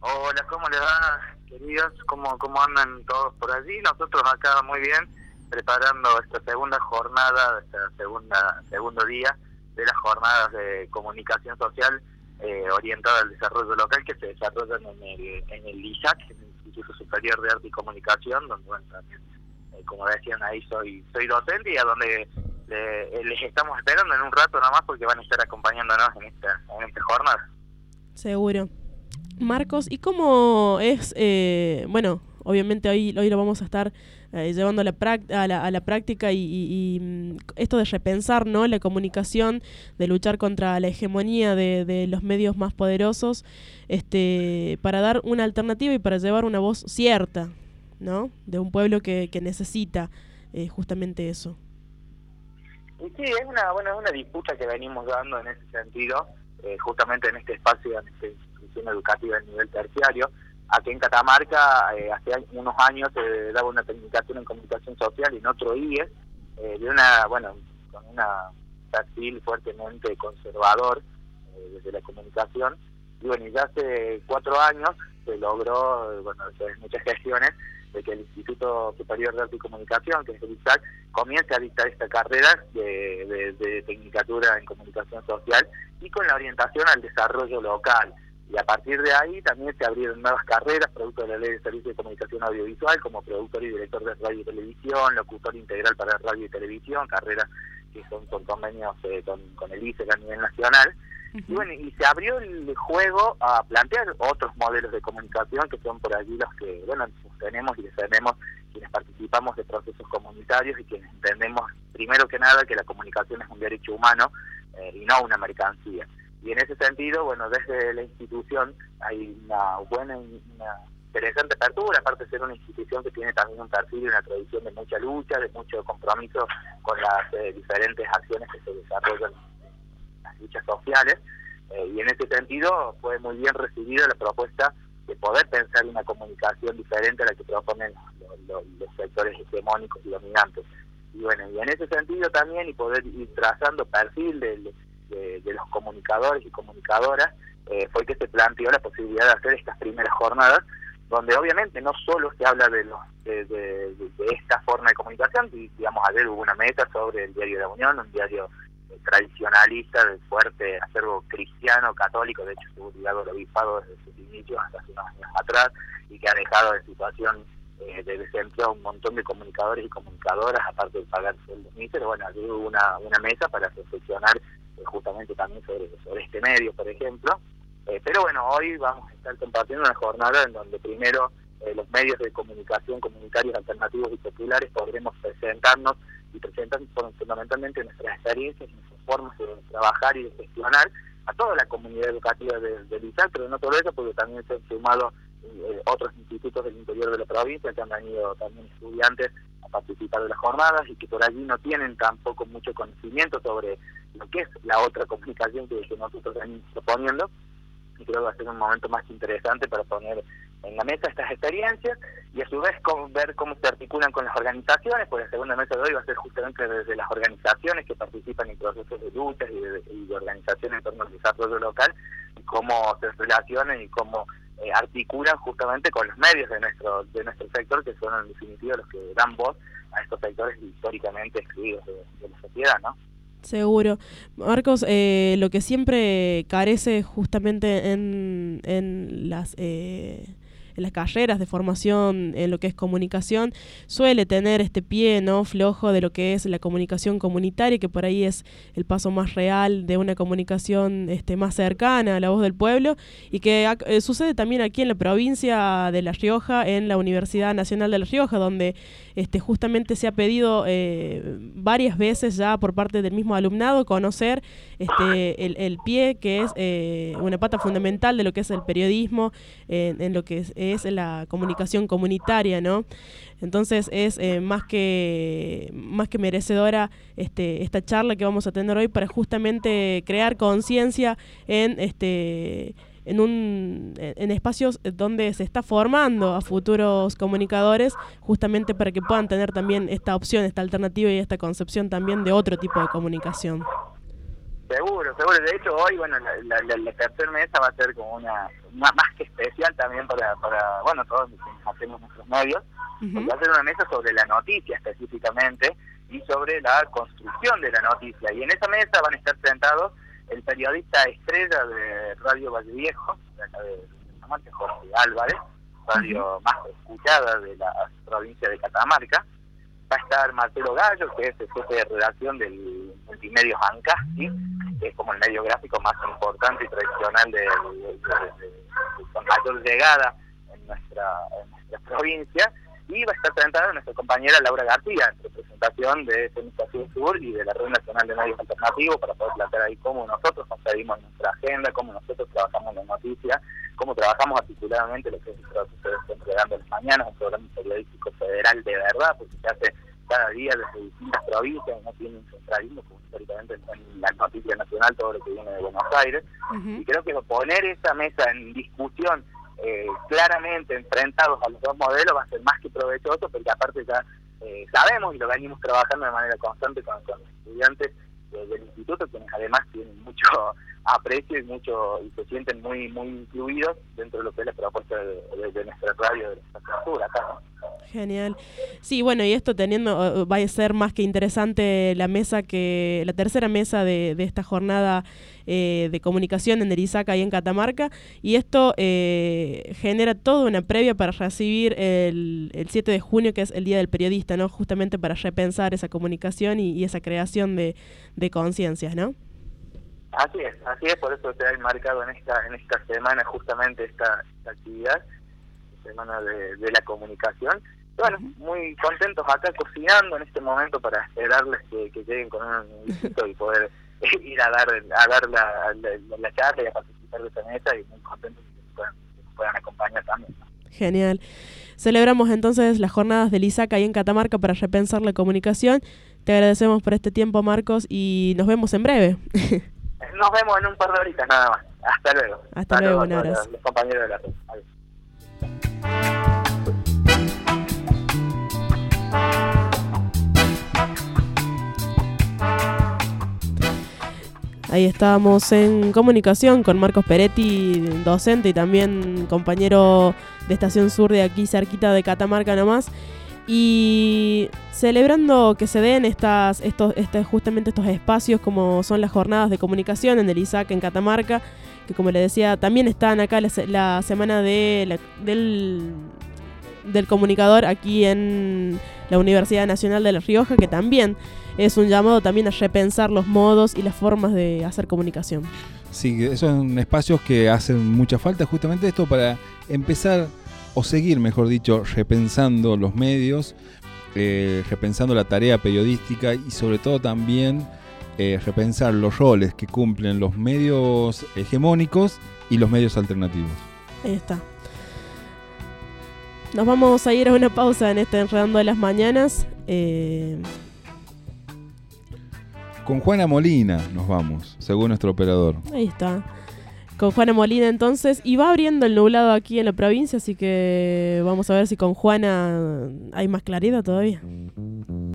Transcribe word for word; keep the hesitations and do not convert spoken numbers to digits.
Hola, ¿cómo les va, queridos? ¿Cómo, cómo andan todos por allí? Nosotros acá muy bien, preparando esta segunda jornada, esta segunda segundo día de las jornadas de comunicación social eh, orientada al desarrollo local que se desarrollan en el, en el I S A C, en el Instituto Superior de Arte y Comunicación, donde, bueno, también, eh, como decían ahí, soy soy docente y a donde le, les estamos esperando en un rato nomás porque van a estar acompañándonos en esta, en esta jornada. Seguro. Marcos, ¿y cómo es, eh, bueno, obviamente hoy, hoy lo vamos a estar eh, llevando a la, prac- a, la, a la práctica y, y, y esto de repensar, ¿no?, la comunicación, de luchar contra la hegemonía de, de los medios más poderosos, este, para dar una alternativa y para llevar una voz cierta, ¿no?, de un pueblo que, que necesita eh, justamente eso. Y sí, es una, bueno, es una disputa que venimos dando en ese sentido, eh, justamente en este espacio, en esta institución educativa de nivel terciario. Aquí en Catamarca, eh, hace unos años se eh, daba una tecnicatura en comunicación social y en otro I E S, eh, de una, bueno, con una perfil fuertemente conservador eh, desde la comunicación. Y bueno, y ya hace cuatro años se logró, eh, bueno, desde muchas gestiones, de que el Instituto Superior de Arte y Comunicación, que es el I S A C, comience a dictar esta carrera de, de, de tecnicatura en comunicación social y con la orientación al desarrollo local. Y a partir de ahí también se abrieron nuevas carreras, producto de la Ley de Servicio de Comunicación Audiovisual, como productor y director de radio y televisión, locutor integral para radio y televisión, carreras que son con convenios eh, con, con el I S E C a nivel nacional. Uh-huh. Y bueno, y se abrió el juego a plantear otros modelos de comunicación que son por allí los que, bueno, sostenemos y defendemos quienes participamos de procesos comunitarios y quienes entendemos, primero que nada, que la comunicación es un derecho humano eh, y no una mercancía. Y en ese sentido, bueno, desde la institución hay una buena, una interesante apertura, aparte de ser una institución que tiene también un perfil y una tradición de mucha lucha, de mucho compromiso con las eh, diferentes acciones que se desarrollan en las luchas sociales. Eh, y en ese sentido fue muy bien recibida la propuesta de poder pensar una comunicación diferente a la que proponen los, los, los sectores hegemónicos y dominantes. Y bueno, y en ese sentido también, y poder ir trazando perfil de, de, de los comunicadores y comunicadoras, eh, fue que se planteó la posibilidad de hacer estas primeras jornadas, donde obviamente no solo se habla de, los, de, de, de, de esta forma de comunicación, y, digamos, ayer hubo una mesa sobre el Diario de la Unión, un diario eh, tradicionalista, de fuerte acervo cristiano, católico, de hecho estuvo ligado al obispado desde sus inicios hasta hace unos años atrás, y que ha dejado de situación eh, de desempleo a un montón de comunicadores y comunicadoras, aparte de pagar sueldos míseros. Bueno, allí hubo una, una mesa para reflexionar eh, justamente también sobre, sobre este medio, por ejemplo. Eh, pero bueno, hoy vamos a estar compartiendo una jornada en donde primero eh, los medios de comunicación comunitarios alternativos y populares podremos presentarnos y presentar fundamentalmente nuestras experiencias y nuestras formas de trabajar y de gestionar a toda la comunidad educativa del de, de I S A C, pero no solo eso, porque también se han sumado eh, otros institutos del interior de la provincia que han venido también estudiantes a participar de las jornadas y que por allí no tienen tampoco mucho conocimiento sobre lo que es la otra comunicación que, que nosotros venimos proponiendo. Y creo que va a ser un momento más interesante para poner en la mesa estas experiencias y a su vez con, ver cómo se articulan con las organizaciones, porque la segunda mesa de hoy va a ser justamente desde las organizaciones que participan en procesos de luchas y de, y de organización en torno al desarrollo local, y cómo se relacionan y cómo eh, articulan justamente con los medios de nuestro de nuestro sector, que son en definitiva los que dan voz a estos sectores históricamente excluidos de, de la sociedad, ¿no? Seguro. Marcos, eh, lo que siempre carece justamente en, en las... Eh en las carreras de formación en lo que es comunicación, suele tener este pie, ¿no?, flojo de lo que es la comunicación comunitaria, que por ahí es el paso más real de una comunicación este, más cercana a la voz del pueblo, y que eh, sucede también aquí en la provincia de La Rioja, en la Universidad Nacional de La Rioja, donde este, justamente se ha pedido eh, varias veces ya por parte del mismo alumnado conocer este, el, el pie, que es eh, una pata fundamental de lo que es el periodismo, eh, en lo que es es la comunicación comunitaria, ¿no? Entonces es eh, más que más que merecedora este, esta charla que vamos a tener hoy para justamente crear conciencia en este en un en espacios donde se está formando a futuros comunicadores, justamente para que puedan tener también esta opción, esta alternativa y esta concepción también de otro tipo de comunicación. seguro, seguro. De hecho, hoy, bueno, la, la, la, la tercera mesa va a ser como una, una más que especial también para, para bueno, todos los que hacemos nuestros medios, uh-huh. porque va a ser una mesa sobre la noticia específicamente y sobre la construcción de la noticia. Y en esa mesa van a estar sentados el periodista estrella de Radio Valle Viejo, de acá de Catamarca, Jorge Álvarez, radio uh-huh. más escuchada de la provincia de Catamarca. Va a estar Marcelo Gallo, que es el jefe de redacción del Multimedios Ancasti, que es como el medio gráfico más importante y tradicional de, de, de, de, de, con mayor llegada en nuestra, en nuestra provincia. Y va a estar sentada nuestra compañera Laura García, en representación de Comunicación Sur y de la Red Nacional de Medios Alternativos, para poder plantear ahí cómo nosotros concebimos nuestra agenda, cómo nosotros trabajamos en la noticia, cómo trabajamos articuladamente lo que es el proceso de Entregando las Mañanas, un programa periodístico federal de verdad, porque se hace cada día desde distintas provincias, no tiene un centralismo, como históricamente en la noticia nacional, todo lo que viene de Buenos Aires. Uh-huh. Y creo que poner esa mesa en discusión, Eh, claramente enfrentados a los dos modelos, va a ser más que provechoso, porque aparte ya eh, sabemos y lo venimos trabajando de manera constante con, con los estudiantes eh, del instituto, quienes además tienen mucho aprecio y mucho y se sienten muy muy incluidos dentro de lo que es la propuesta de, de, de nuestra radio, de nuestra cultura acá, ¿no? Genial. Sí, bueno, y esto teniendo, va a ser más que interesante la mesa que, la tercera mesa de, de esta jornada eh, de comunicación en Erizaca y en Catamarca, y esto eh, genera toda una previa para recibir el, el siete de junio, que es el Día del Periodista, ¿no? Justamente para repensar esa comunicación y, y esa creación de, de conciencias, ¿no? Así es, así es, por eso se ha enmarcado en esta, en esta semana justamente esta, esta actividad, semana de, de la comunicación. Bueno, muy contentos acá cocinando en este momento para esperarles que, que lleguen con un visito y poder ir a dar a dar la, la, la charla y a participar de esta mesa, y muy contentos que nos puedan, que nos puedan acompañar también, ¿no? Genial. Celebramos entonces las jornadas del ISACA ahí en Catamarca para repensar la comunicación. Te agradecemos por este tiempo, Marcos, y nos vemos en breve. Nos vemos en un par de horitas nada más. Hasta luego. Hasta, Hasta luego, un abrazo. Los compañeros de la red. Adiós. Ahí estábamos en comunicación con Marcos Peretti, docente y también compañero de Estación Sur de aquí cerquita de Catamarca nomás, y celebrando que se den estas, estos, este, justamente estos espacios como son las jornadas de comunicación en el ISAC en Catamarca, que como le decía también están acá la, la semana de la, del, del comunicador aquí en la Universidad Nacional de La Rioja, que también es un llamado también a repensar los modos y las formas de hacer comunicación. Sí, esos son espacios que hacen mucha falta, justamente esto para empezar, o seguir, mejor dicho, repensando los medios, eh, repensando la tarea periodística y sobre todo también eh, repensar los roles que cumplen los medios hegemónicos y los medios alternativos. Ahí está. Nos vamos a ir a una pausa en este Enredando de las Mañanas. Eh... Con Juana Molina nos vamos, según nuestro operador. Ahí está. Con Juana Molina entonces, y va abriendo el nublado aquí en la provincia, así que vamos a ver si con Juana hay más claridad todavía.